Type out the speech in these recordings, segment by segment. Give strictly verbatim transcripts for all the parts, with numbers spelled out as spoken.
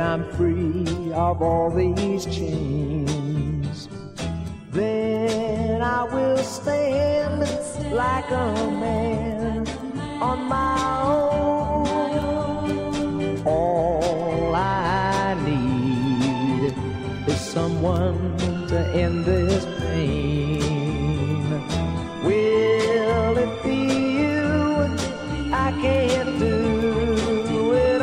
I'm free of all these chains, then I will stand like a man on my own. All I need is someone to end this pain. Will it be you? I can't do it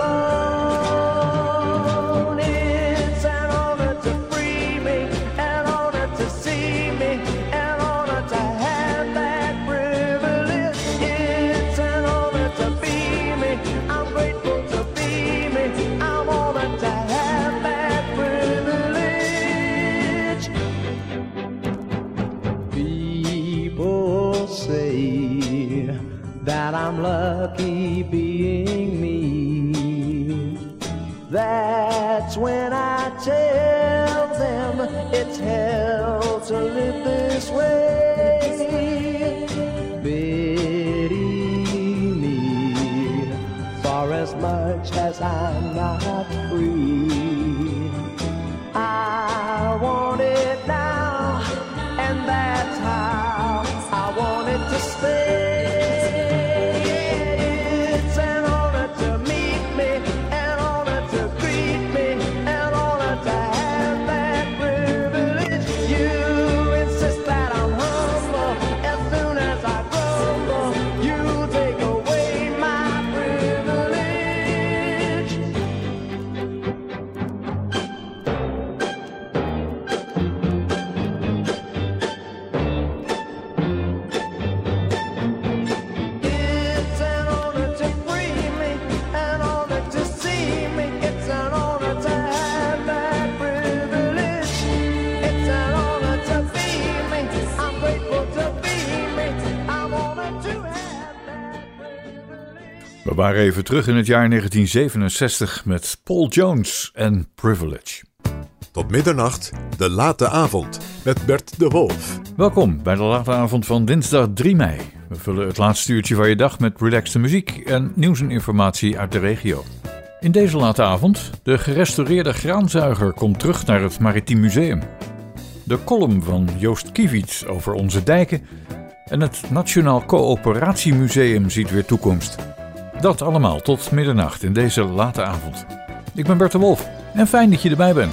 alone. It's an honor to free me, an honor to see me, an honor to have that privilege. It's an honor to be me, I'm grateful to be me, I'm honored to have that privilege. People say that I'm lucky being me. That's when I tell them it's hell to live this way. Pity me for as much as I'm not free. I want it now, and that's how I want it to stay. We waren even terug in het jaar negentien zevenenzestig met Paul Jones en Privilege. Tot middernacht, de late avond met Bert de Wolf. Welkom bij de late avond van dinsdag drie mei. We vullen het laatste uurtje van je dag met relaxte muziek en nieuws en informatie uit de regio. In deze late avond, de gerestaureerde graanzuiger komt terug naar het Maritiem Museum. De column van Joost Kiewiet over onze dijken en het Nationaal Coöperatiemuseum ziet weer toekomst. Dat allemaal tot middernacht in deze late avond. Ik ben Bert de Wolf en fijn dat je erbij bent.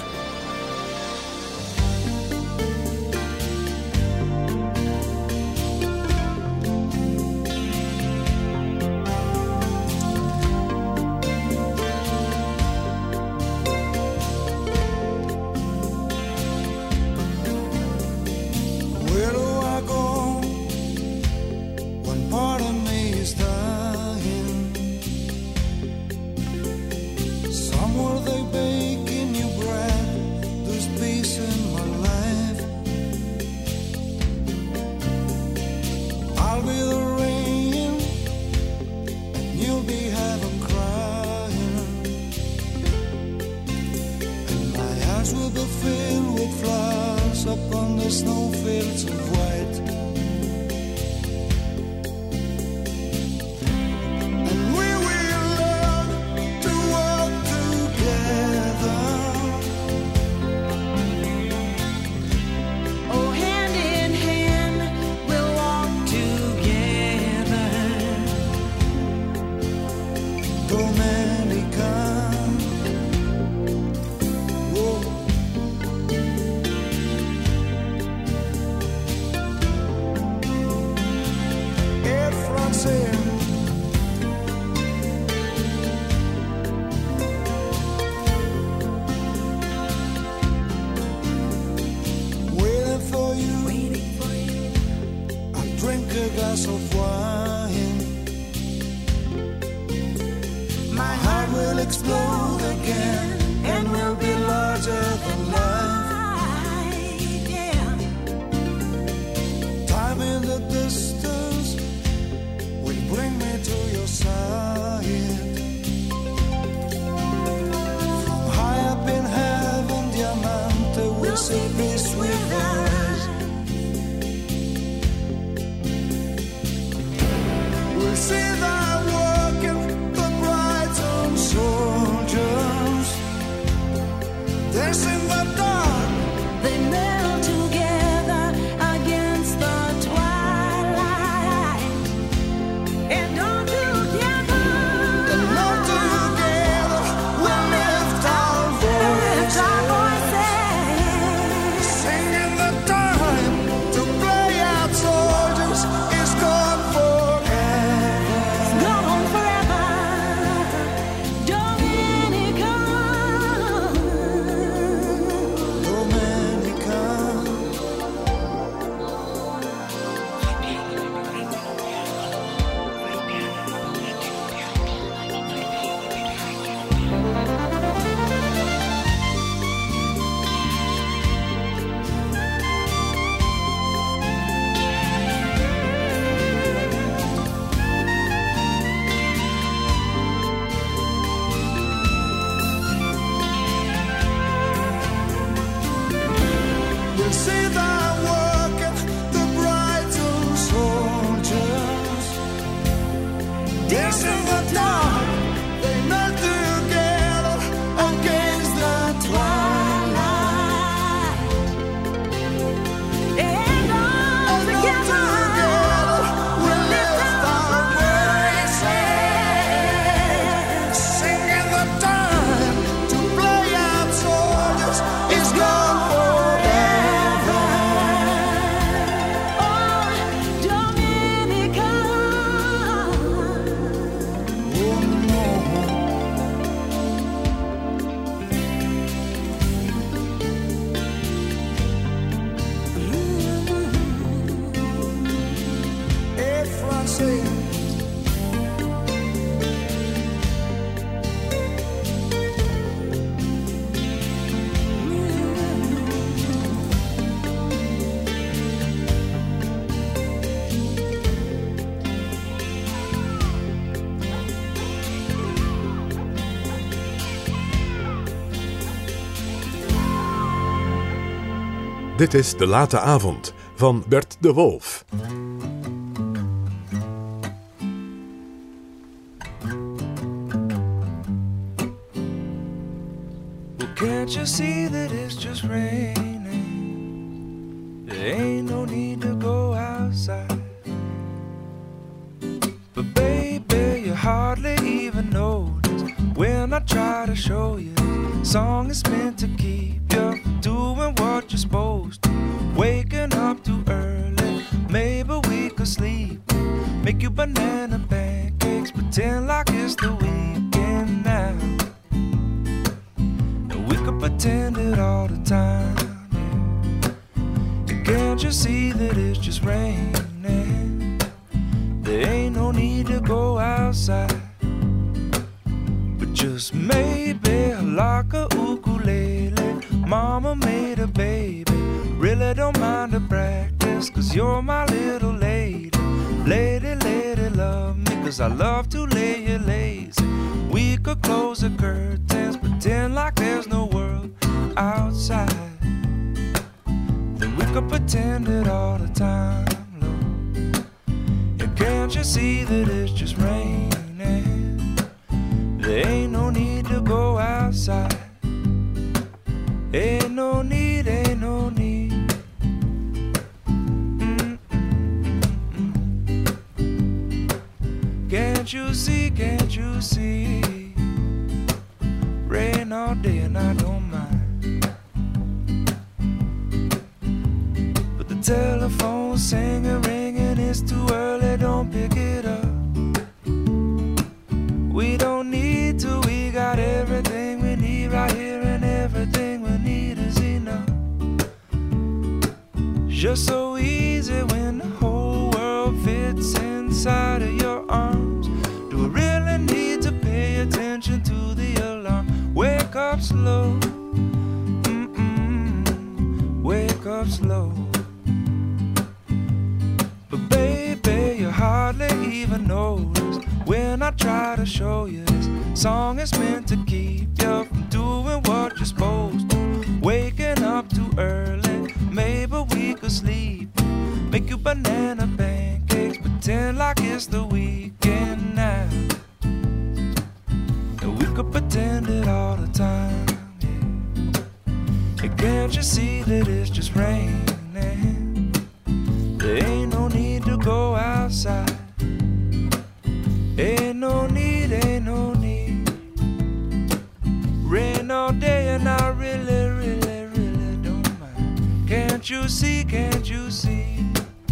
See thy work in the bright and soul. Dit is De Late Avond van Bert de Wolf. Can't you see that it's just raining? There ain't no need to go outside. But baby, you hardly even notice when I try to show you. The song is meant to keep you doing what you're supposed to. Waking up too early, maybe we could sleep. Make you banana pancakes, pretend like it's the weekend now. We could pretend it all the time, yeah. Can't you see that it's just raining? There ain't no need to go outside. But just maybe like a ukulele, mama made a baby. Really don't mind the practice, cause you're my little lady. Lady, lady, love me, cause I love to lay you lazy. We could close the curtains, pretend like there's no world outside. Then we could pretend it all the time, Lord. And can't you see that it's just raining? There ain't no need to go outside. Ain't no need, ain't no need. Can't you see, can't you see? Rain all day and I don't mind. But the telephone singing, ringing, it's too early, don't pick it up. We don't need to, we got everything we need right here, and everything we need is enough. It's just so easy when the whole world fits inside of your arms. Do we really need to pay attention to the alarm? Wake up slow, mm-mm, wake up slow. But baby, you hardly even notice when I try to show you this song is meant to keep you from doing what you're supposed to. Waking up too early, maybe we could sleep. Make you banana pancakes, pretend like it's the weekend now. And we could pretend it all the time, yeah. And can't you see that it's just raining? There ain't no need to go outside. Ain't no need, ain't no need. Rain all day and I really, really, really don't mind. Can't you see, can't you see?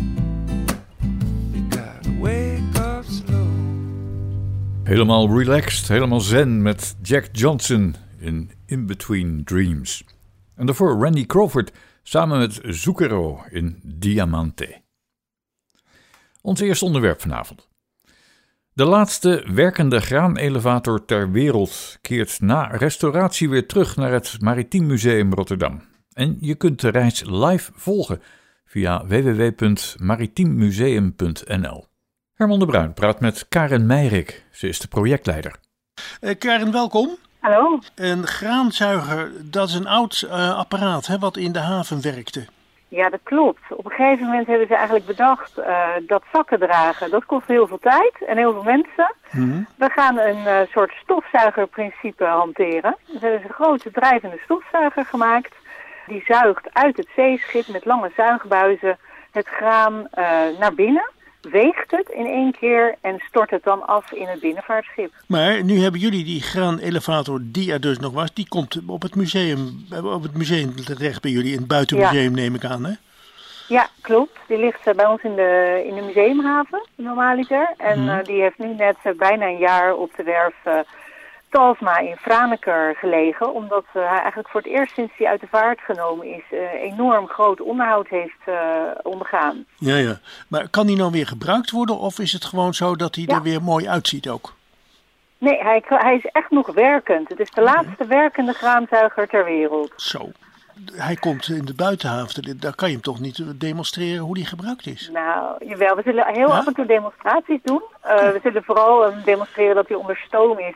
You gotta wake up slow. Helemaal relaxed, helemaal zen met Jack Johnson in In Between Dreams. En daarvoor Randy Crawford samen met Zucchero in Diamante. Ons eerste onderwerp vanavond. De laatste werkende graanelevator ter wereld keert na restauratie weer terug naar het Maritiem Museum Rotterdam. En je kunt de reis live volgen via w w w punt maritiem museum punt n l. Herman de Bruin praat met Karen Meirik. Ze is de projectleider. Uh, Karen, welkom. Hallo. Een graanzuiger, dat is een oud uh, apparaat, hè, wat in de haven werkte. Ja, dat klopt. Op een gegeven moment hebben ze eigenlijk bedacht uh, dat zakken dragen, dat kost heel veel tijd en heel veel mensen. Mm-hmm. We gaan een uh, soort stofzuigerprincipe hanteren. Dus hebben ze een grote drijvende stofzuiger gemaakt. Die zuigt uit het zeeschip met lange zuigbuizen het graan uh, naar binnen. Weegt het in één keer en stort het dan af in het binnenvaartschip. Maar nu hebben jullie die graanelevator die er dus nog was, die komt op het museum, op het museum terecht bij jullie, in het buitenmuseum, ja. Neem ik aan, hè? Ja, klopt. Die ligt uh, bij ons in de, in de museumhaven, normaliter. En hmm. uh, die heeft nu net uh, bijna een jaar op de werf uh, Talsma in Franeker gelegen. Omdat uh, hij eigenlijk voor het eerst sinds hij uit de vaart genomen is, uh, enorm groot onderhoud heeft uh, ondergaan. Ja, ja. Maar kan die nou weer gebruikt worden of is het gewoon zo dat hij ja. er weer mooi uitziet ook? Nee, hij, hij is echt nog werkend. Het is de laatste werkende graanzuiger ter wereld. Zo. Hij komt in de buitenhaven, daar kan je hem toch niet demonstreren hoe die gebruikt is? Nou, jawel, we zullen heel ja? af en toe demonstraties doen. Uh, we zullen vooral um, demonstreren dat hij onder stoom is,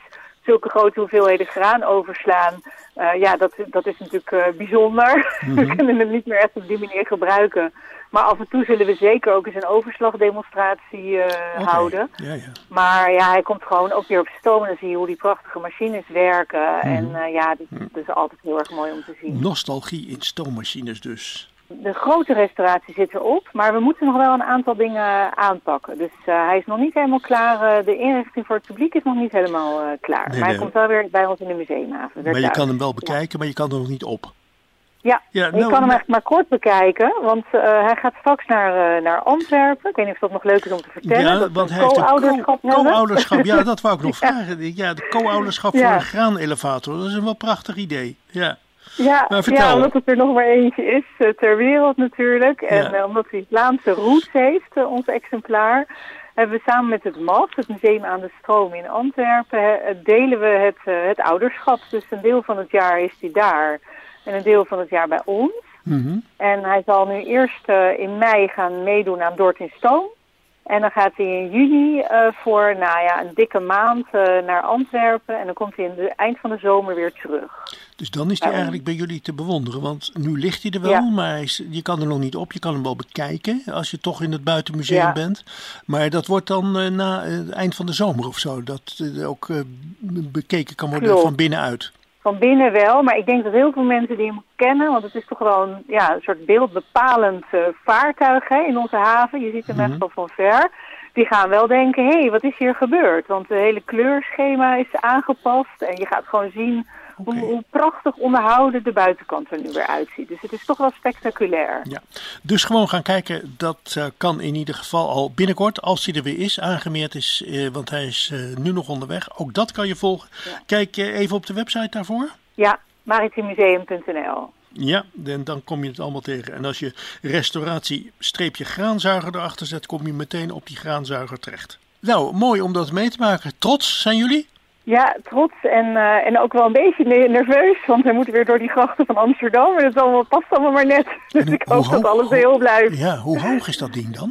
zulke grote hoeveelheden graan overslaan, uh, ja, dat, dat is natuurlijk uh, bijzonder. Mm-hmm. We kunnen hem niet meer echt op die manier gebruiken. Maar af en toe zullen we zeker ook eens een overslagdemonstratie uh, okay. houden. Ja, ja. Maar ja, hij komt gewoon ook weer op stoom en dan zie je hoe die prachtige machines werken. Mm-hmm. En uh, ja, dat, dat is altijd heel erg mooi om te zien. Nostalgie in stoommachines dus. De grote restauratie zit erop, maar we moeten nog wel een aantal dingen aanpakken. Dus uh, hij is nog niet helemaal klaar. Uh, de inrichting voor het publiek is nog niet helemaal uh, klaar. Nee, maar hij nee. komt wel weer bij ons in de museumhaven. Maar je thuis. kan hem wel bekijken, ja. maar je kan er nog niet op. Ja, ja nou, je kan hem echt maar kort bekijken, want uh, hij gaat straks naar, uh, naar Antwerpen. Ik weet niet of dat nog leuk is om te vertellen. Ja, dat want hij heeft een co- co-ouderschap. Ja, dat wou ik nog ja. vragen. Ja, de co-ouderschap ja. voor een graanelevator. Dat is een wel prachtig idee. Ja. Ja, ja, omdat het er nog maar eentje is uh, ter wereld natuurlijk. En ja. uh, omdat hij Vlaamse roots heeft, uh, ons exemplaar, hebben we samen met het M A S, het Museum aan de Stroom in Antwerpen, uh, delen we het, uh, het ouderschap. Dus een deel van het jaar is hij daar en een deel van het jaar bij ons. Mm-hmm. En hij zal nu eerst uh, in mei gaan meedoen aan Dort in Stoom. En dan gaat hij in juni uh, voor nou ja, een dikke maand uh, naar Antwerpen. En dan komt hij in het eind van de zomer weer terug. Dus dan is hij um, eigenlijk bij jullie te bewonderen. Want nu ligt hij er wel, ja. maar hij is, je kan er nog niet op. Je kan hem wel bekijken als je toch in het buitenmuseum ja. bent. Maar dat wordt dan uh, na uh, het eind van de zomer of zo. Dat uh, ook uh, bekeken kan worden Klopt. van binnenuit. Van binnen wel, maar ik denk dat heel veel mensen die hem kennen, want het is toch wel een, ja, een soort beeldbepalend uh, vaartuig hè, in onze haven. Je ziet hem mm-hmm. echt al van ver. Die gaan wel denken, hé, hey, wat is hier gebeurd? Want het hele kleurschema is aangepast en je gaat gewoon zien okay. hoe, hoe prachtig onderhouden de buitenkant er nu weer uitziet. Dus het is toch wel spectaculair. Ja. Dus gewoon gaan kijken, dat uh, kan in ieder geval al binnenkort, als hij er weer is, aangemeerd is, uh, want hij is uh, nu nog onderweg. Ook dat kan je volgen. Ja. Kijk uh, even op de website daarvoor. Ja, maritiemuseum punt n l. Ja, en dan kom je het allemaal tegen. En als je restauratie streepje graanzuiger erachter zet, kom je meteen op die graanzuiger terecht. Nou, mooi om dat mee te maken. Trots zijn jullie? Ja, trots en, uh, en ook wel een beetje nerveus, want we moeten weer door die grachten van Amsterdam. En het allemaal, past allemaal maar net. Dus hoe, ik hoop hoog, dat alles heel blijft. Ja, hoe hoog is dat ding dan?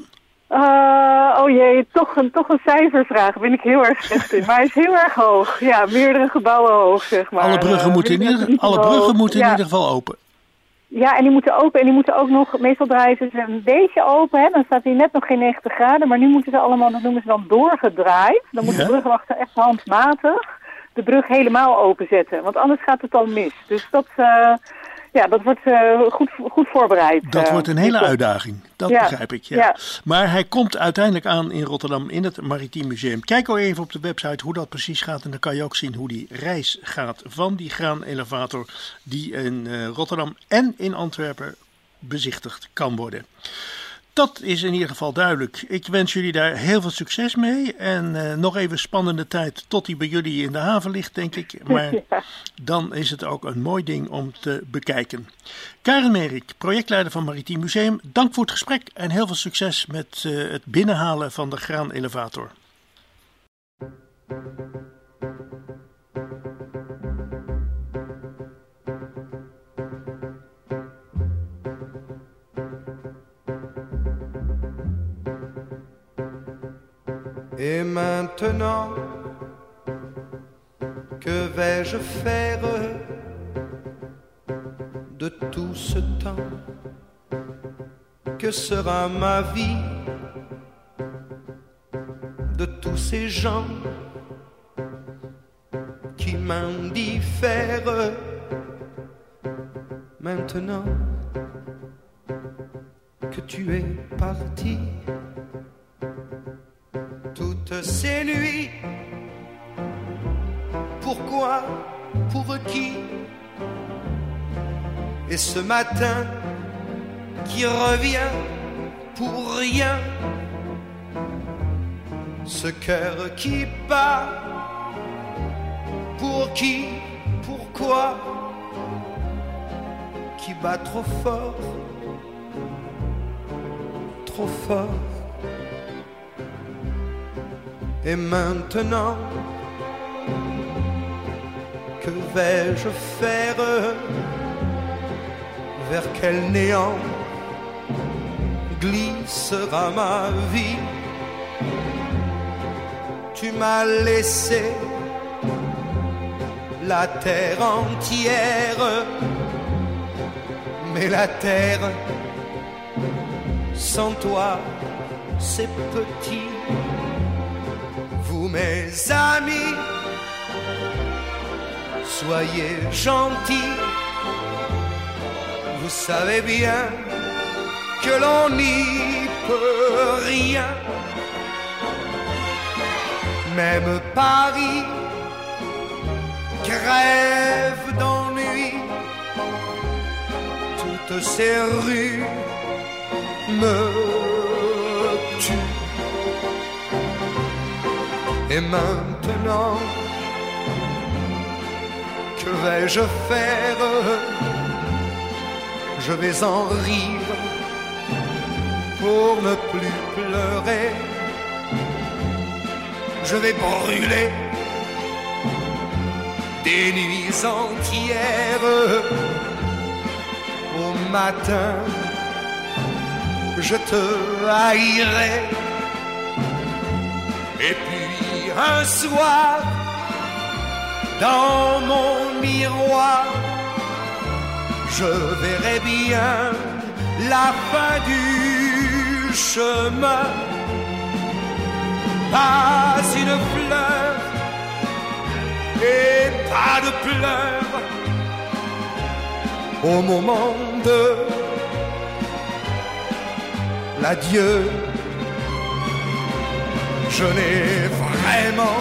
Uh, oh jee, toch een, toch een cijfervraag. Daar ben ik heel erg slecht in. Maar hij is heel erg hoog. Ja, meerdere gebouwen hoog, zeg maar. Alle bruggen moeten, uh, in, ieder, alle bruggen moeten ja. in ieder geval open. Ja, en die moeten open. En die moeten ook nog, meestal draaien ze een beetje open. Hè? Dan staat hij net nog geen negentig graden. Maar nu moeten ze allemaal, dat noemen ze dan doorgedraaid. Dan moet ja. de brugwachter echt handmatig de brug helemaal openzetten. Want anders gaat het al mis. Dus dat, uh, ja, dat wordt uh, goed, goed voorbereid. Dat uh, wordt een hele uitdaging. Dat ja. begrijp ik, ja. ja. Maar hij komt uiteindelijk aan in Rotterdam in het Maritiem Museum. Kijk ook even op de website hoe dat precies gaat. En dan kan je ook zien hoe die reis gaat van die graanelevator die in uh, Rotterdam en in Antwerpen bezichtigd kan worden. Dat is in ieder geval duidelijk. Ik wens jullie daar heel veel succes mee. En uh, nog even spannende tijd tot hij bij jullie in de haven ligt, denk ik. Maar ja. dan is het ook een mooi ding om te bekijken. Karen Merik, projectleider van Maritiem Museum. Dank voor het gesprek en heel veel succes met uh, het binnenhalen van de graanelevator. Et maintenant, que vais-je faire de tout ce temps? Que sera ma vie de tous ces gens qui m'indiffèrent? Maintenant que tu es parti, toutes ces nuits, pourquoi, pour qui? Et ce matin qui revient pour rien, ce cœur qui bat, pour qui, pourquoi, qui bat trop fort, trop fort. Et maintenant, que vais-je faire? Vers quel néant glissera ma vie? Tu m'as laissé la terre entière. Mais la terre, sans toi, c'est petit. Vous, mes amis, soyez gentils. Vous savez bien que l'on n'y peut rien. Même Paris crève d'ennui. Toutes ces rues me tuent. Et maintenant, que vais-je faire? Je vais en rire pour ne plus pleurer. Je vais brûler des nuits entières. Au matin, je te haïrai. Et puis un soir, dans mon miroir, je verrai bien la fin du chemin. Pas une fleur et pas de pleurs au moment de l'adieu. Je n'ai vraiment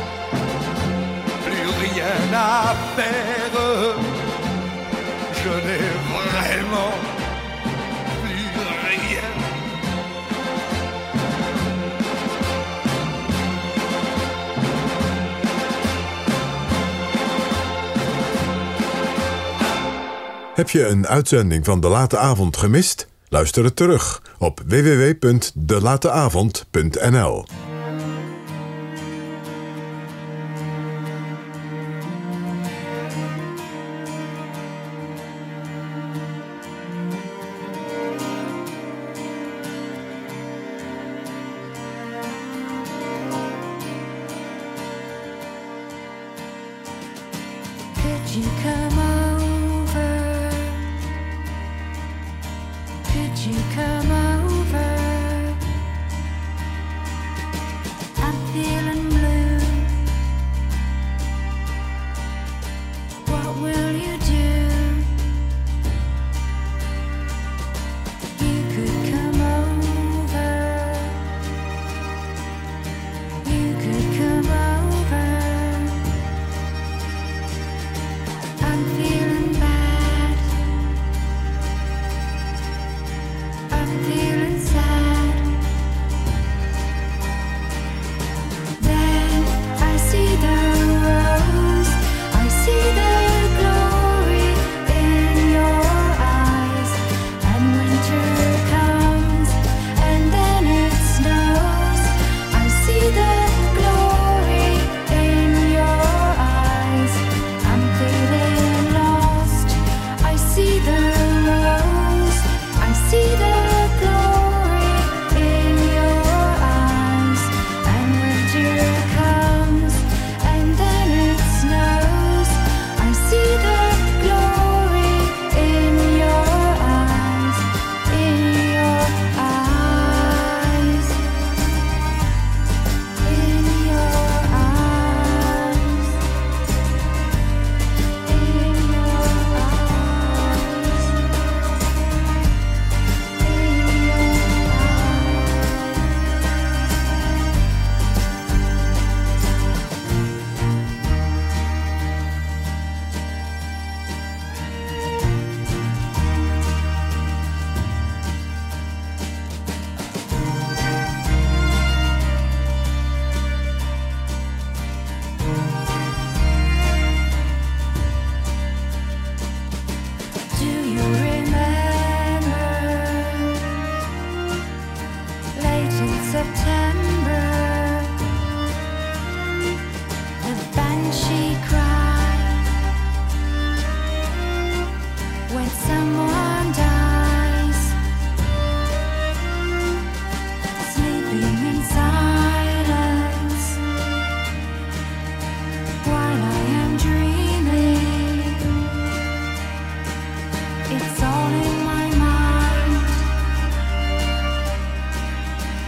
plus rien à faire. Je n'ai vraiment plus rien. Heb je een uitzending van De Late Avond gemist? Luister het terug op w w w punt de late avond punt n l. Could you come over? Could you come over? I'm feeling blue. What will you do? You could come over. You could come over. I'm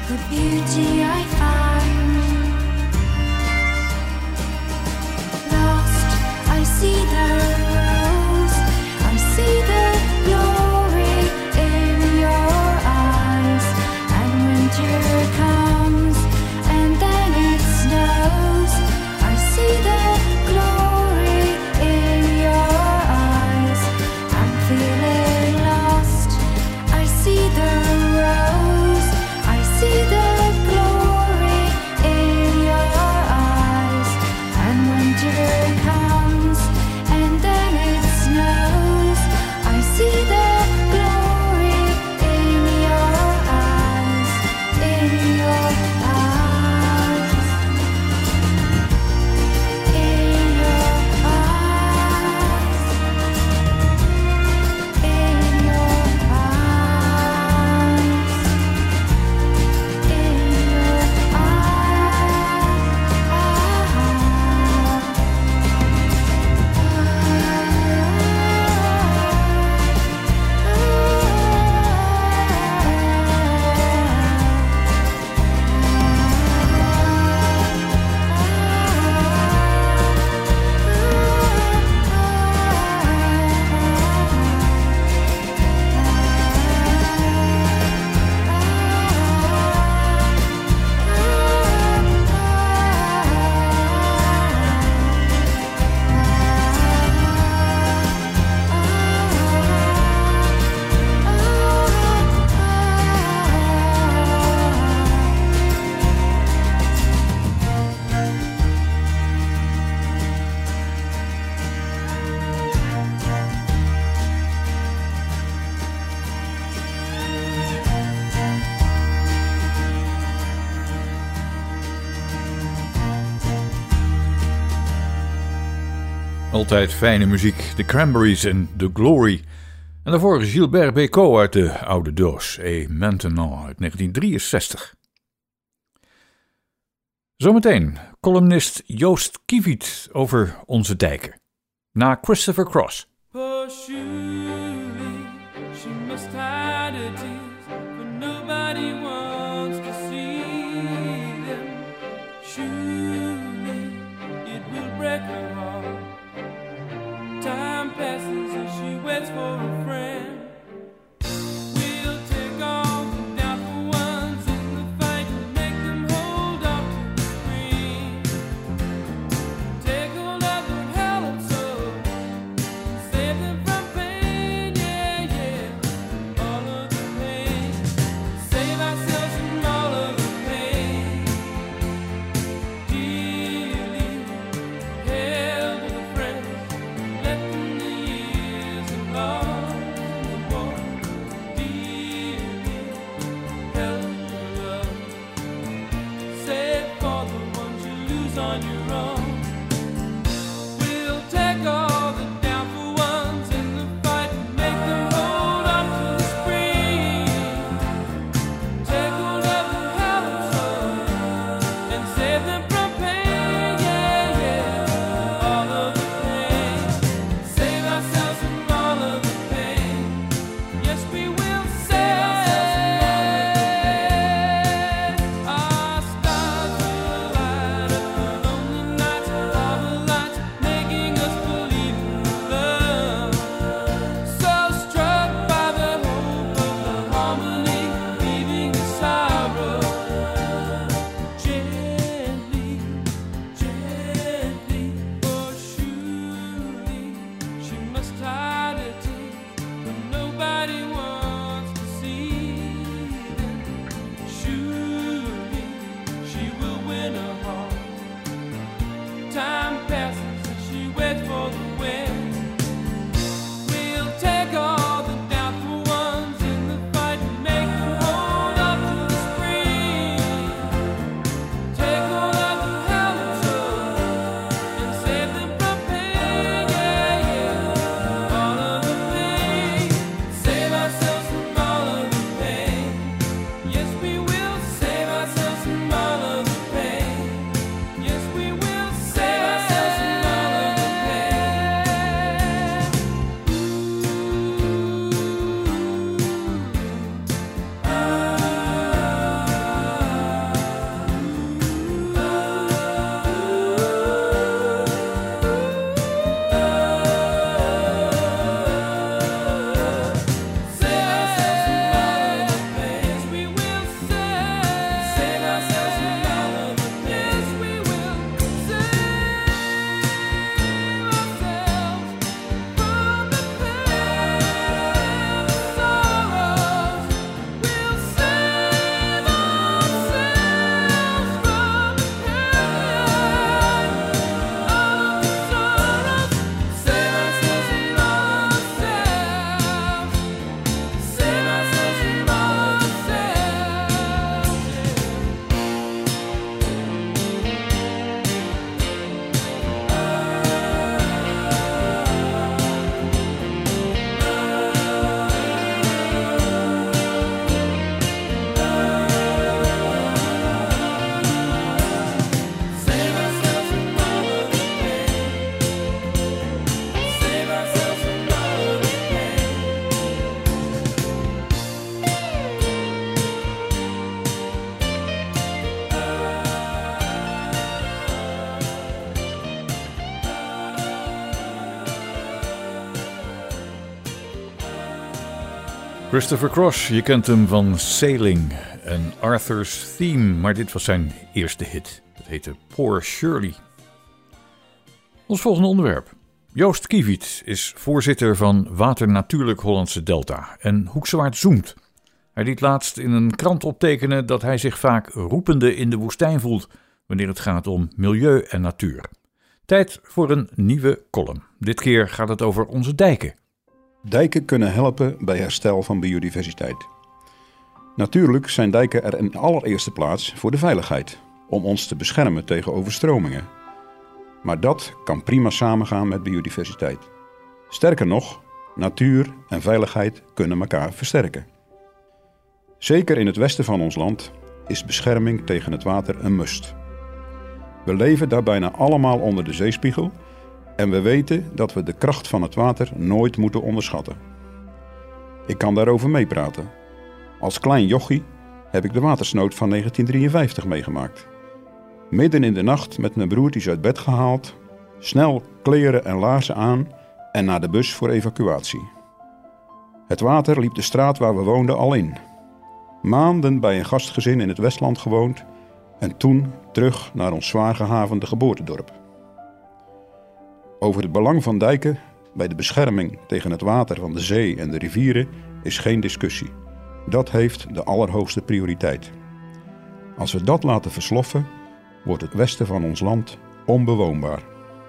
the beauty I find. Lost, I see the rose, I see the glory in your eyes. And winter comes and then it snows, I see the glory in your eyes. I'm feeling lost, I see the rose, I see the glory in your eyes. And winter comes and then it snows, I see the glory in your eyes, in your eyes, in your eyes, in your eyes, in your Altijd fijne muziek, de Cranberries en The Glory. En daarvoor Gilbert Bécaud uit de oude doos, Et Maintenant uit negentien drieënzestig. Zometeen columnist Joost Kieviet over onze dijken. Na Christopher Cross. Poor Shirley, she must hide her tears, but nobody wants to see them. Surely it will break her heart. Time passes and she waits for a friend. We'll take all the doubtful ones in the fight and make them hold up to the screen. Take hold of their hallowed soul, save them from pain, yeah, yeah, all of the pain. Save ourselves. Christopher Cross, je kent hem van Sailing en Arthur's Theme, maar dit was zijn eerste hit. Het heette Poor Shirley. Ons volgende onderwerp. Joost Kiewiet is voorzitter van Water Natuurlijk Hollandse Delta en Hoeksewaard zoemt. Hij liet laatst in een krant optekenen dat hij zich vaak roepende in de woestijn voelt wanneer het gaat om milieu en natuur. Tijd voor een nieuwe column. Dit keer gaat het over onze dijken. Dijken kunnen helpen bij herstel van biodiversiteit. Natuurlijk zijn dijken er in allereerste plaats voor de veiligheid, om ons te beschermen tegen overstromingen. Maar dat kan prima samengaan met biodiversiteit. Sterker nog, natuur en veiligheid kunnen elkaar versterken. Zeker in het westen van ons land is bescherming tegen het water een must. We leven daar bijna allemaal onder de zeespiegel en we weten dat we de kracht van het water nooit moeten onderschatten. Ik kan daarover meepraten. Als klein jochie heb ik de watersnood van negentien drieënvijftig meegemaakt. Midden in de nacht met mijn broertjes uit bed gehaald, snel kleren en laarzen aan en naar de bus voor evacuatie. Het water liep de straat waar we woonden al in. Maanden bij een gastgezin in het Westland gewoond en toen terug naar ons zwaar gehavende geboortedorp. Over het belang van dijken bij de bescherming tegen het water van de zee en de rivieren is geen discussie. Dat heeft de allerhoogste prioriteit. Als we dat laten versloffen, wordt het westen van ons land onbewoonbaar.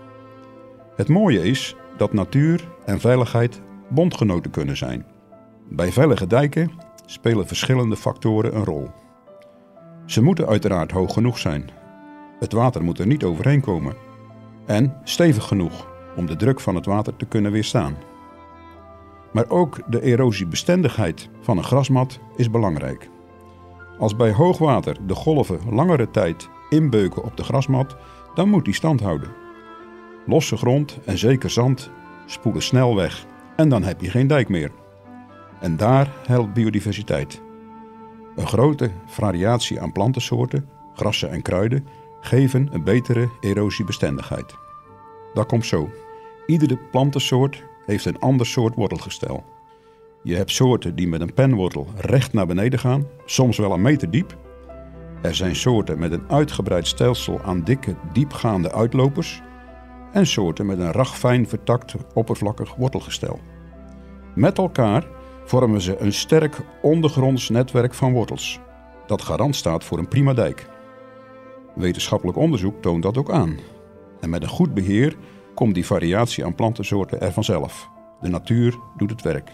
Het mooie is dat natuur en veiligheid bondgenoten kunnen zijn. Bij veilige dijken spelen verschillende factoren een rol. Ze moeten uiteraard hoog genoeg zijn. Het water moet er niet overheen komen. En stevig genoeg om de druk van het water te kunnen weerstaan. Maar ook de erosiebestendigheid van een grasmat is belangrijk. Als bij hoogwater de golven langere tijd inbeuken op de grasmat, dan moet die stand houden. Losse grond en zeker zand spoelen snel weg en dan heb je geen dijk meer. En daar helpt biodiversiteit. Een grote variatie aan plantensoorten, grassen en kruiden geven een betere erosiebestendigheid. Dat komt zo. Iedere plantensoort heeft een ander soort wortelgestel. Je hebt soorten die met een penwortel recht naar beneden gaan, soms wel een meter diep. Er zijn soorten met een uitgebreid stelsel aan dikke, diepgaande uitlopers en soorten met een ragfijn vertakt, oppervlakkig wortelgestel. Met elkaar vormen ze een sterk ondergronds netwerk van wortels, dat garant staat voor een prima dijk. Wetenschappelijk onderzoek toont dat ook aan. En met een goed beheer komt die variatie aan plantensoorten er vanzelf. De natuur doet het werk.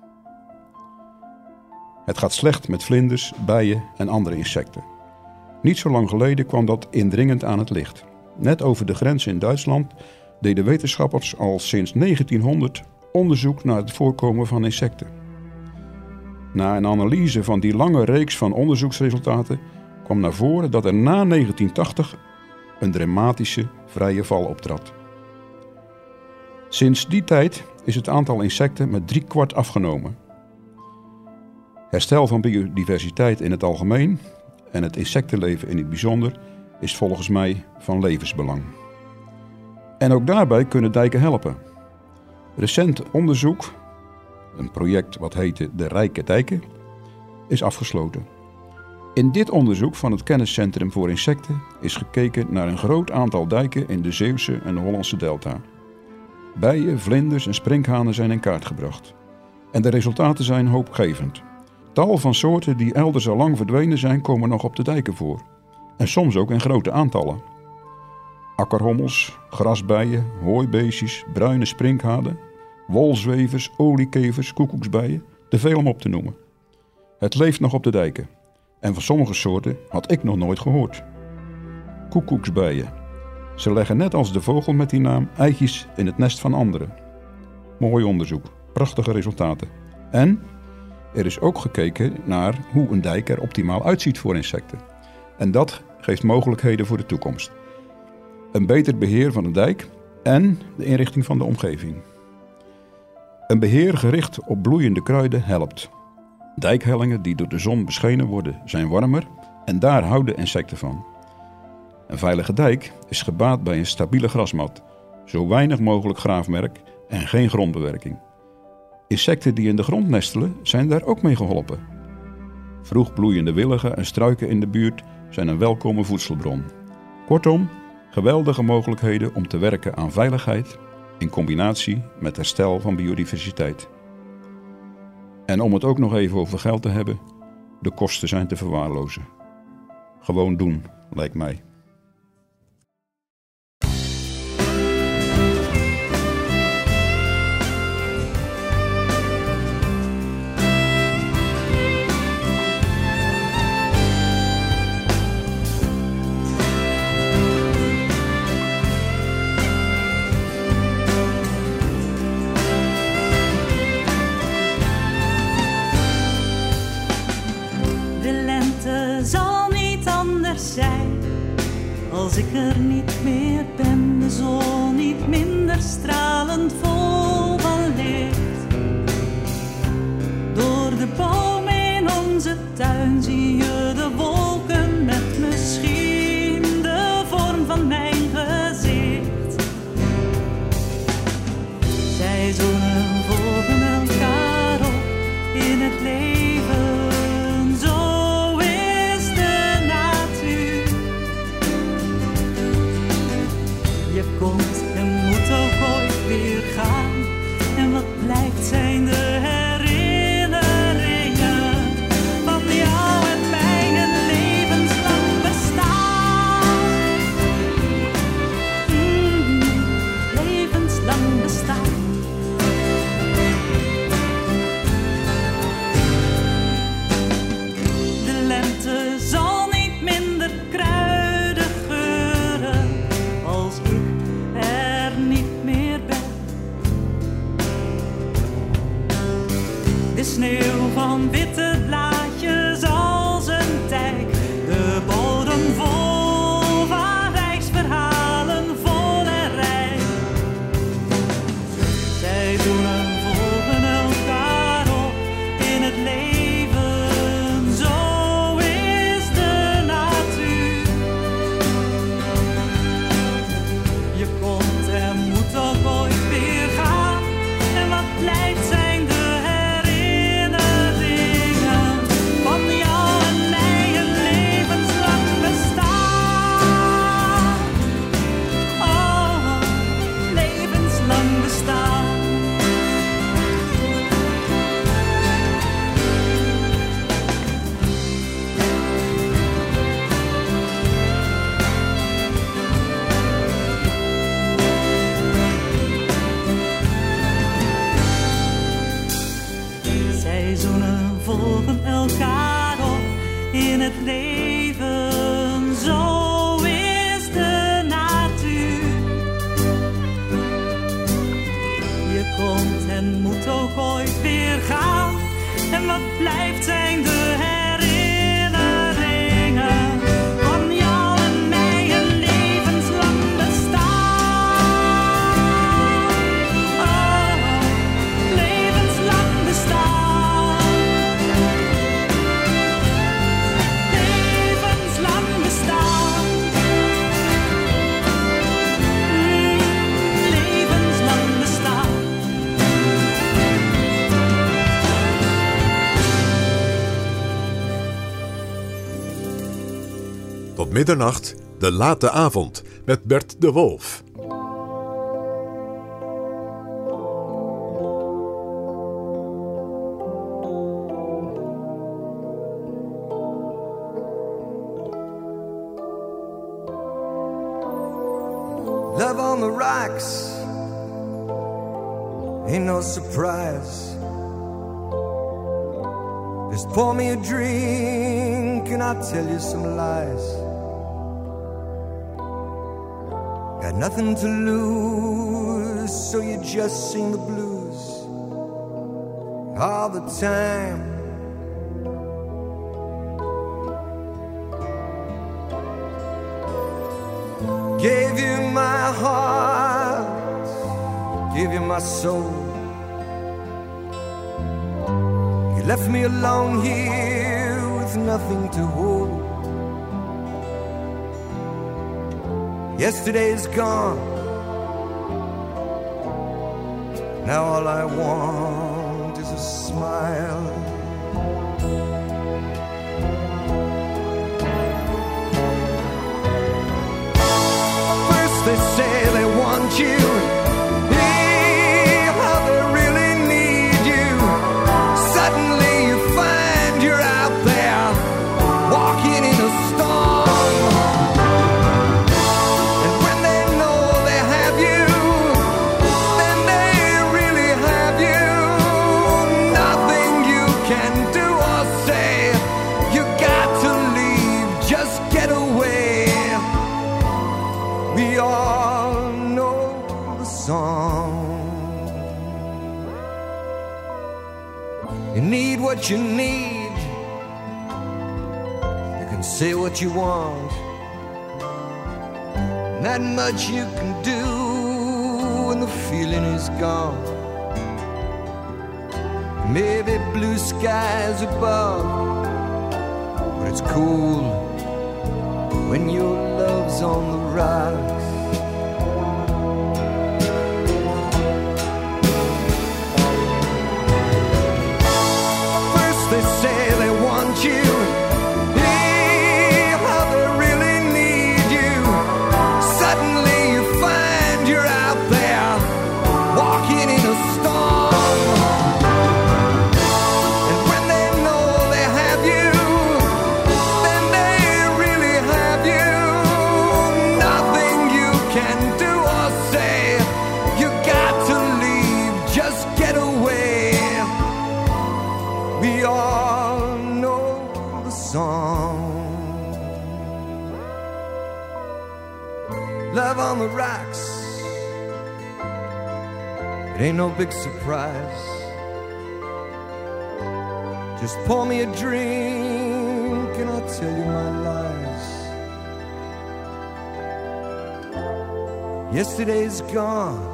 Het gaat slecht met vlinders, bijen en andere insecten. Niet zo lang geleden kwam dat indringend aan het licht. Net over de grens in Duitsland deden wetenschappers al sinds negentienhonderd onderzoek naar het voorkomen van insecten. Na een analyse van die lange reeks van onderzoeksresultaten kwam naar voren dat er na negentien tachtig een dramatische vrije val optrad. Sinds die tijd is het aantal insecten met drie kwart afgenomen. Herstel van biodiversiteit in het algemeen en het insectenleven in het bijzonder is volgens mij van levensbelang. En ook daarbij kunnen dijken helpen. Recent onderzoek, een project wat heette De Rijke Dijken, is afgesloten. In dit onderzoek van het Kenniscentrum voor Insecten is gekeken naar een groot aantal dijken in de Zeeuwse en de Hollandse delta. Bijen, vlinders en sprinkhanen zijn in kaart gebracht. En de resultaten zijn hoopgevend. Tal van soorten die elders al lang verdwenen zijn, komen nog op de dijken voor. En soms ook in grote aantallen. Akkerhommels, grasbijen, hooibeestjes, bruine sprinkhanen, wolzwevers, oliekevers, koekoeksbijen, te veel om op te noemen. Het leeft nog op de dijken. En van sommige soorten had ik nog nooit gehoord. Koekoeksbijen. Ze leggen net als de vogel met die naam eitjes in het nest van anderen. Mooi onderzoek, prachtige resultaten. En er is ook gekeken naar hoe een dijk er optimaal uitziet voor insecten. En dat geeft mogelijkheden voor de toekomst. Een beter beheer van de dijk en de inrichting van de omgeving. Een beheer gericht op bloeiende kruiden helpt. Dijkhellingen die door de zon beschenen worden zijn warmer en daar houden insecten van. Een veilige dijk is gebaat bij een stabiele grasmat, zo weinig mogelijk graafmerk en geen grondbewerking. Insecten die in de grond nestelen zijn daar ook mee geholpen. Vroeg bloeiende willigen en struiken in de buurt zijn een welkome voedselbron. Kortom, geweldige mogelijkheden om te werken aan veiligheid in combinatie met herstel van biodiversiteit. En om het ook nog even over geld te hebben, de kosten zijn te verwaarlozen. Gewoon doen, lijkt mij. Als ik er niet meer ben, de zon niet minder stralend vol van licht. Door de boom in onze tuin zie je de wolken met misschien de vorm van mijn gezicht. Seizoenen volgen elkaar op in het leven, zo is de natuur. Je komt en moet ook ooit weer gaan. En wat blijft zijn de herinneringen van jou en mij, een levenslang bestaan. Mm, levenslang bestaan. De lente zal niet minder kruiden geuren als ik er niet meer ben. De sneeuw van witte blaadjes als een tijk, de bodem vol van reisverhalen vol en rijk. Seizoenen volgen elkaar op in het leven, zo is de natuur. Je komt en moet ook ooit weer gaan. En wat blijft zijn de herinneringen van jou en mij, een levenslang bestaan. Oh, levenslang bestaan. Seizoenen volgen elkaar op in het leven, zo is de natuur. Je komt en moet ook ooit weer gaan. En wat blijft zijn de herinneringen van jou en mij, een levenslang bestaan. Oh, levenslang bestaan. Levenslang bestaan. Mm, levenslang bestaan. Tot middernacht, de late avond, met Bert de Wolf. Love on the rocks ain't no surprise. Just pour me a drink and I'll tell you some lies. Got nothing to lose, so you just sing the blues all the time. Gave you my heart, gave you my soul. You left me alone here with nothing to hold. Yesterday's gone, now all I want smile. First they say they want you, hey, how they really need you. Suddenly you find you're out there, walking in a storm. And when they know they have you, then they really have you. Nothing you can do or say, you got to leave, just get away. We all know the song. You need what you need. You can say what you want. Not much you can do when the feeling is gone. Maybe blue skies above, but it's cool when your love's on the rocks. First they say they want you, hey, how they really need you. Suddenly you find you're out there, walking in a storm. And when they know they have you, then they really have you. Nothing you can do or say, you got to leave, just get away. We all know the song. Love on the rocks, it ain't no big surprise. Just pour me a drink and I'll tell you my lies. Yesterday's gone,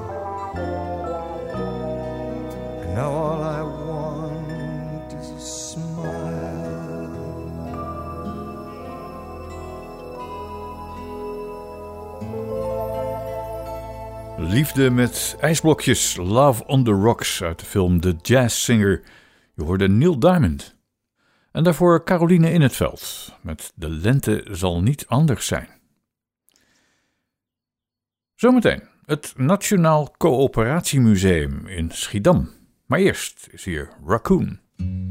and now all I want is a smile. Liefde met ijsblokjes, Love on the Rocks uit de film The Jazz Singer. Je hoorde Neil Diamond. En daarvoor Caroline in het Veld met De lente zal niet anders zijn. Zometeen het Nationaal Coöperatiemuseum in Schiedam. Maar eerst is hier Raccoon.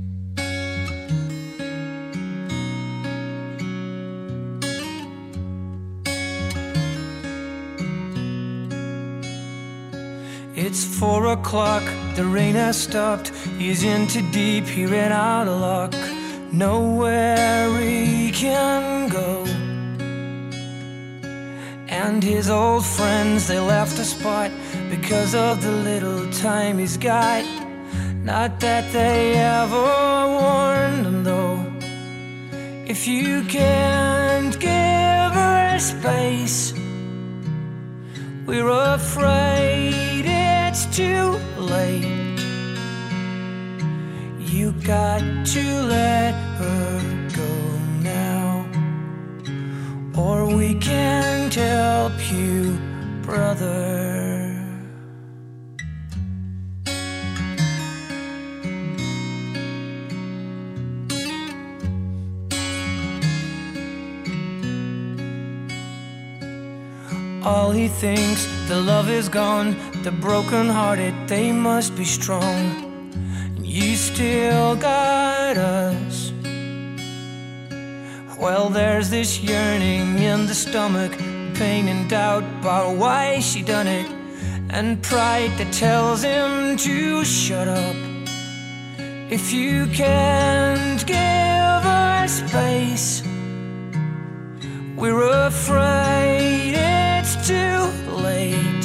It's four o'clock, the rain has stopped. He's in too deep, he ran out of luck. Nowhere he can go. And his old friends, they left the spot because of the little time he's got. Not that they ever warned him though. If you can't give her space, we're afraid it's too late. You got to let her go now, or we can't help you, brother. All he thinks, the love is gone. The broken-hearted, they must be strong. You still got us. Well, there's this yearning in the stomach, pain and doubt about why she done it, and pride that tells him to shut up. If you can't give her space, we're afraid it's too late.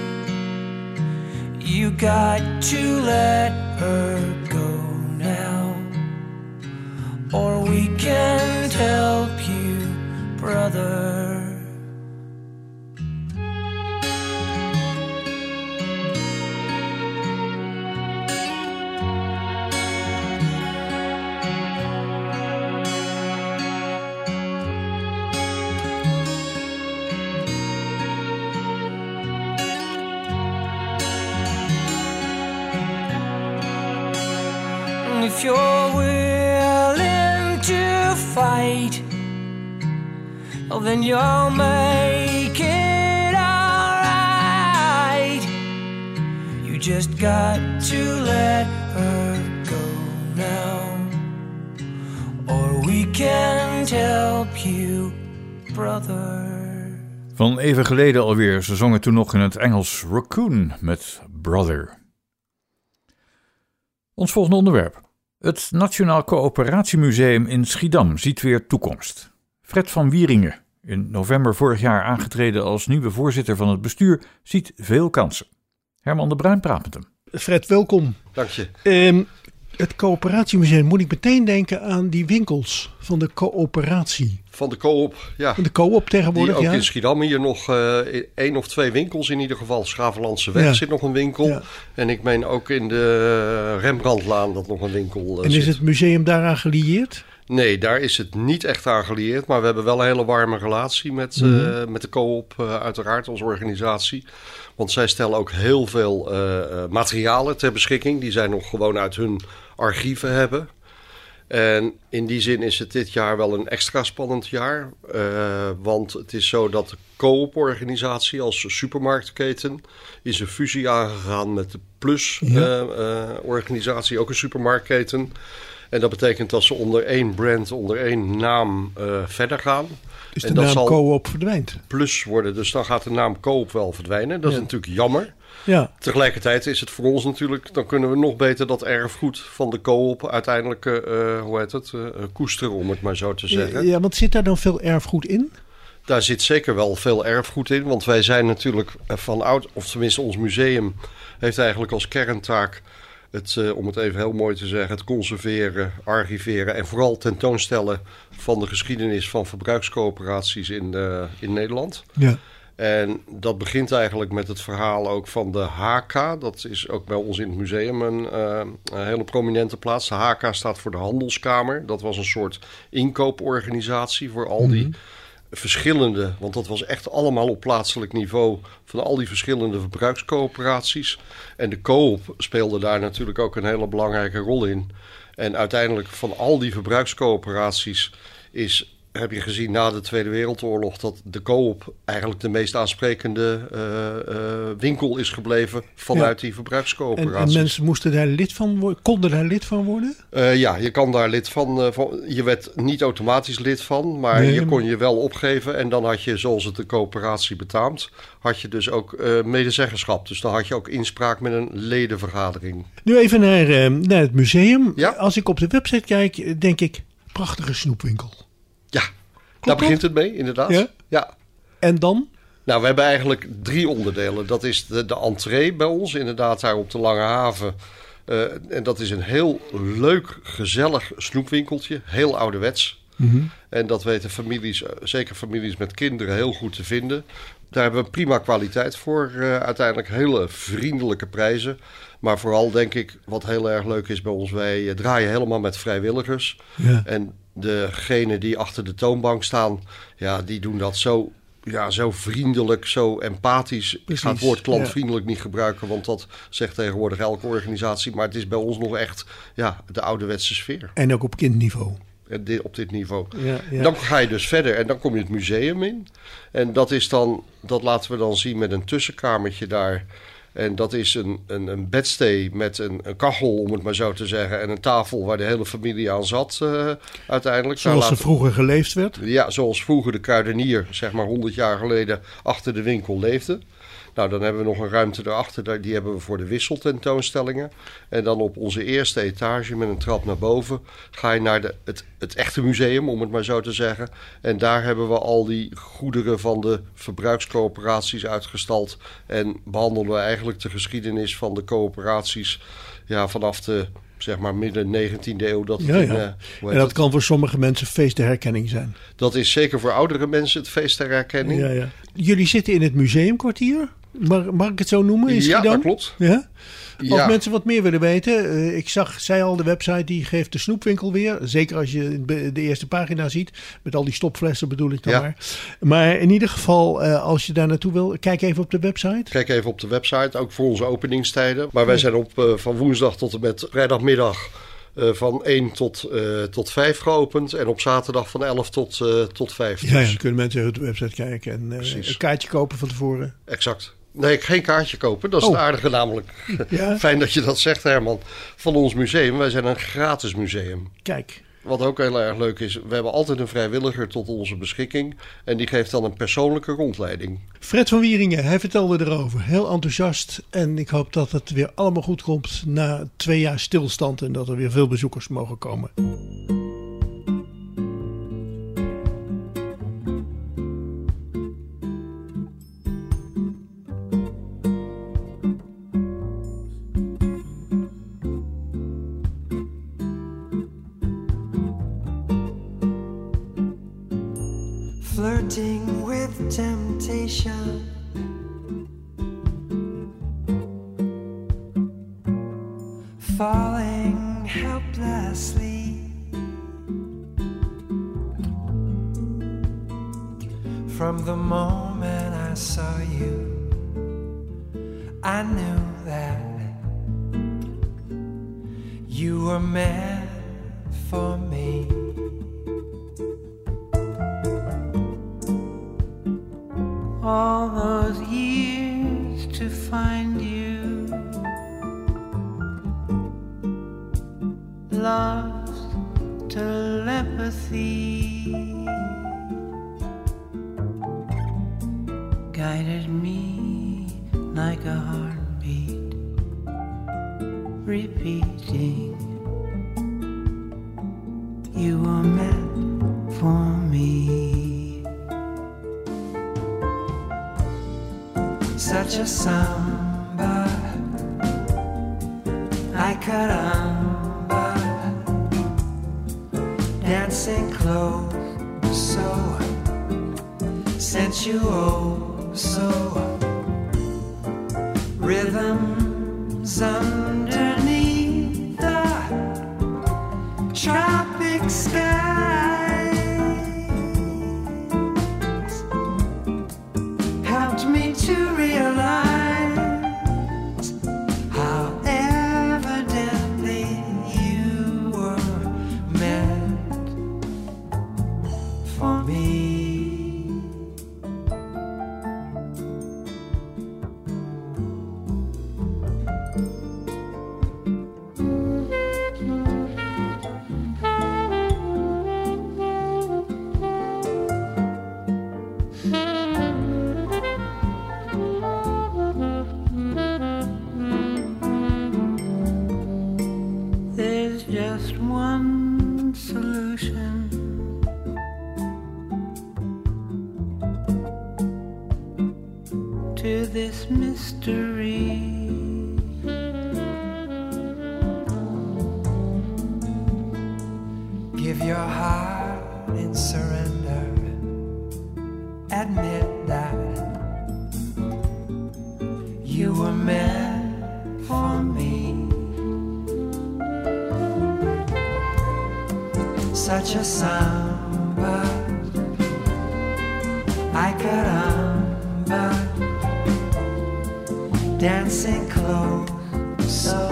You got to let her go now, or we can't help you, brother. if you're willing to fight, oh, then you'll make it alright. You just got to let her go now, or we can't help you, brother. Van even geleden alweer, ze zongen toen nog in het Engels Raccoon met Brother. Ons volgende onderwerp. Het Nationaal Coöperatiemuseum in Schiedam ziet weer toekomst. Fred van Wieringen, in november vorig jaar aangetreden als nieuwe voorzitter van het bestuur, ziet veel kansen. Herman de Bruin praat met hem. Fred, welkom. Dank je. Um, het Coöperatiemuseum, moet ik meteen denken aan die winkels van de coöperatie. Van de co-op, ja. Van de co-op tegenwoordig, Die ook ja. in Schiedam hier nog uh, één of twee winkels in ieder geval. Schavenlandse weg Ja. zit nog een winkel. Ja. En ik meen ook in de Rembrandtlaan dat nog een winkel uh, En is zit. het museum daaraan gelieerd? Nee, daar is het niet echt aan gelieerd. Maar we hebben wel een hele warme relatie met, uh, Mhm. met de co-op, uh, uiteraard als organisatie. Want zij stellen ook heel veel uh, uh, materialen ter beschikking. Die zij nog gewoon uit hun archieven hebben. En in die zin is het dit jaar wel een extra spannend jaar. Uh, want het is zo dat de co-op-organisatie als supermarktketen is een fusie aangegaan met de Plus-organisatie, Ja. ook een supermarktketen. En dat betekent dat ze onder één brand, onder één naam uh, verder gaan. Dus de en dat naam zal co-op verdwijnt. Plus worden, dus dan gaat de naam Coop wel verdwijnen. Dat Ja. is natuurlijk jammer. Ja. Tegelijkertijd is het voor ons natuurlijk, dan kunnen we nog beter dat erfgoed van de co-op uiteindelijk, uh, hoe heet het, uh, koesteren, om het maar zo te zeggen. Ja, want zit daar dan veel erfgoed in? Daar zit zeker wel veel erfgoed in, want wij zijn natuurlijk van oud, of tenminste ons museum heeft eigenlijk als kerntaak het, uh, om het even heel mooi te zeggen, het conserveren, archiveren en vooral tentoonstellen van de geschiedenis van verbruikscoöperaties in, uh, in Nederland. Ja. En dat begint eigenlijk met het verhaal ook van de H K. Dat is ook bij ons in het museum een, uh, een hele prominente plaats. De H K staat voor de Handelskamer. Dat was een soort inkooporganisatie voor al die verschillende... want dat was echt allemaal op plaatselijk niveau van al die verschillende verbruikscoöperaties. En de Coop speelde daar natuurlijk ook een hele belangrijke rol in. En uiteindelijk van al die verbruikscoöperaties is... heb je gezien na de Tweede Wereldoorlog dat de Coop eigenlijk de meest aansprekende uh, uh, winkel is gebleven vanuit Ja. die En, verbruikscoöperaties. en mensen moesten daar lid van worden, konden daar lid van worden? Uh, ja, je kan daar lid van, uh, van. Je werd niet automatisch lid van, maar Nee, je maar- kon je wel opgeven. En dan had je, zoals het de coöperatie betaamt, had je dus ook uh, medezeggenschap. Dus dan had je ook inspraak met een ledenvergadering. Nu even naar, eh, naar het museum. Ja. Als ik op de website kijk, denk ik, prachtige snoepwinkel. Ja, daar begint het mee, inderdaad. Ja? Ja. En dan? Nou, we hebben eigenlijk drie onderdelen. Dat is de, de entree bij ons, inderdaad daar op de Lange Haven. Uh, en dat is een heel leuk, gezellig snoepwinkeltje. Heel ouderwets. Mhm. En dat weten families, uh, zeker families met kinderen, heel goed te vinden. Daar hebben we prima kwaliteit voor. Uh, uiteindelijk hele vriendelijke prijzen. Maar vooral denk ik, wat heel erg leuk is bij ons, wij uh, draaien helemaal met vrijwilligers. Ja. En degenen die achter de toonbank staan, ja, die doen dat zo, ja, zo vriendelijk, zo empathisch. Ik Precies, ga het woord ja. klantvriendelijk niet gebruiken, want dat zegt tegenwoordig elke organisatie. Maar het is bij ons nog echt, ja, de ouderwetse sfeer. En ook op kindniveau. En dit- op dit niveau. Ja, ja. Dan ga je dus verder en dan kom je het museum in. En dat is dan, dat laten we dan zien met een tussenkamertje daar. En dat is een, een, een bedstee met een, een kachel, om het maar zo te zeggen. En een tafel waar de hele familie aan zat uh, uiteindelijk. Daar Zoals er laten- vroeger geleefd werd. Ja, zoals vroeger de kruidenier, zeg maar honderd jaar geleden, achter de winkel leefde. Nou, dan hebben we nog een ruimte daarachter, daar- die hebben we voor de wisseltentoonstellingen. En dan op onze eerste etage met een trap naar boven ga je naar de, het, het echte museum, om het maar zo te zeggen. En daar hebben we al die goederen van de verbruikscoöperaties uitgestald. En behandelen we eigenlijk de geschiedenis van de coöperaties, ja, vanaf de, zeg maar, midden negentiende eeuw. Dat het Ja, in, ja. uh, hoe heet En dat het? kan voor sommige mensen feest der herkenning zijn. Dat is zeker voor oudere mensen het feest der herkenning. Ja, ja. Jullie zitten in het museumkwartier. Mag, mag ik het zo noemen? In Ja, Schiedam? dat klopt. Ja? Als Ja. mensen wat meer willen weten. eh, ik zag, zei al, de website die geeft de snoepwinkel weer. Zeker als je de de eerste pagina ziet. Met al die stopflessen bedoel ik dan Ja. maar. Maar in ieder geval, eh, als je daar naartoe wil, kijk even op de website. Kijk even op de website, ook voor onze openingstijden. Maar wij zijn op uh, van woensdag tot en met vrijdagmiddag uh, van één tot, uh, tot vijf geopend. En op zaterdag van elf tot, uh, tot vijf. Ja, ja, dan kunnen mensen op de website kijken en uh, een kaartje kopen van tevoren. Exact. Nee, geen kaartje kopen. Dat is oh. het aardige namelijk. Ja? Fijn dat je dat zegt, Herman. Van ons museum. Wij zijn een gratis museum. Kijk. Wat ook heel erg leuk is, we hebben altijd een vrijwilliger tot onze beschikking. En die geeft dan een persoonlijke rondleiding. Fred van Wieringen, hij vertelde erover. Heel enthousiast. En ik hoop dat het weer allemaal goed komt na twee jaar stilstand. En dat er weer veel bezoekers mogen komen. Flirting with temptation, falling helplessly from the moment I saw you. I knew that you were meant for me. All those years to find you, lost telepathy guided me like a heartbeat, repeating, you were meant for me. Such a samba, I caramba, dancing close, so sensual, so rhythms underneath the tropic skies helped me to realize how evidently you were meant for me. There's just one solution. To this mystery. Give your heart in surrender. Admit that you were meant for me. Such a samba, I caramba, dancing close, so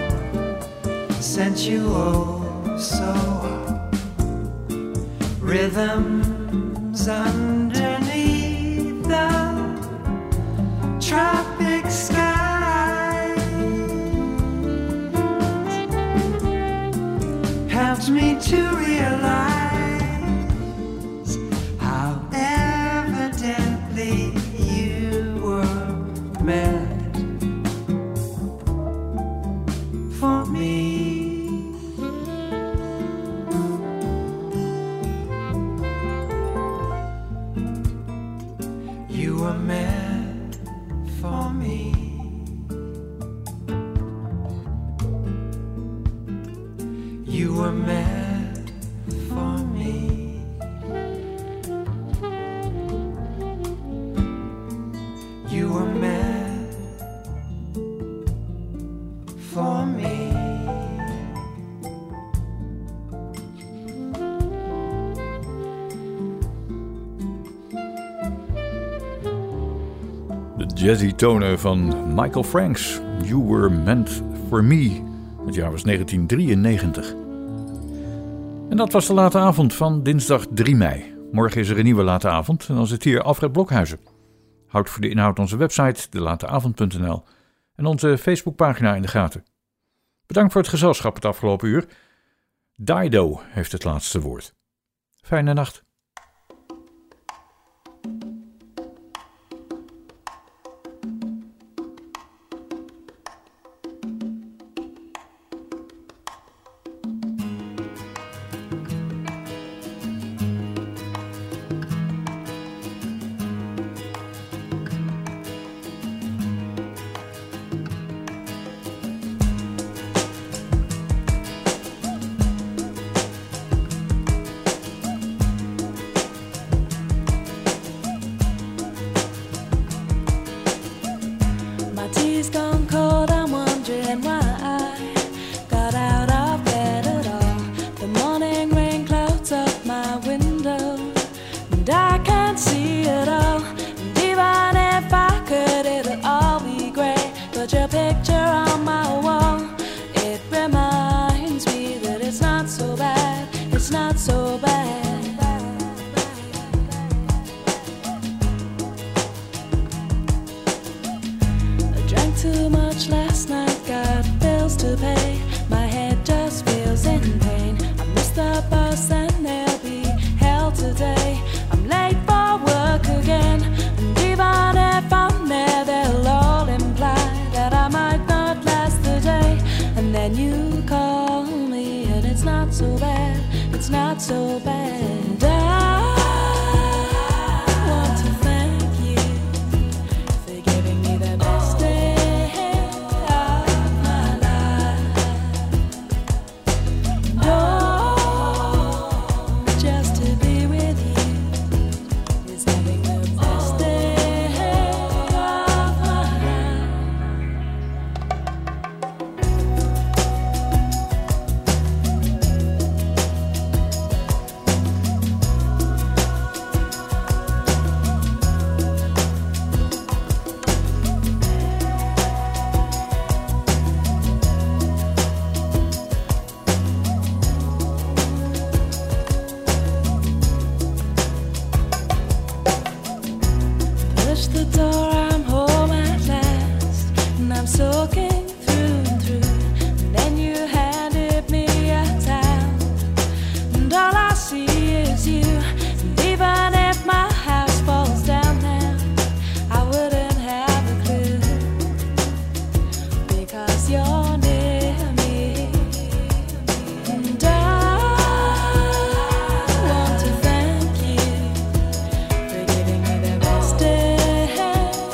sensual, so rhythms underneath the tropic skies helped me to realize how evidently you were meant for me. You were meant for me. You were meant for me. You were meant for me. De jazzy tonen van Michael Franks, You Were Meant For Me. Het jaar was negentien drieënnegentig. En dat was de late avond van dinsdag drie mei. Morgen is er een nieuwe late avond en dan zit hier Alfred Blokhuizen. Houd voor de inhoud onze website de late avond punt n l en onze Facebookpagina in de gaten. Bedankt voor het gezelschap het afgelopen uur. Dido heeft het laatste woord. Fijne nacht. My tea's gone cold, I'm wondering why I got out of bed at all. The morning rain clouds up my window, and I can't see it all. And even if I could, it'll all be grey. But your picture on my wall, it reminds me that it's not so bad, it's not so bad. Drank too much last night, got bills to pay. My head just feels in pain. I missed the bus and there'll be hell today. I'm late for work again, and even if I'm there, they'll all imply that I might not last the day. And then you call me, and it's not so bad, it's not so bad. I want to thank you for giving me the best day of my life. Oh, just to be with you is having the best day of my life. Push the door, I'm home at last, and I'm soaking through and through. And then you handed me a towel, and all I see is you. And even if my house falls down now, I wouldn't have a clue, because you're near me. And I want to thank you for giving me the best day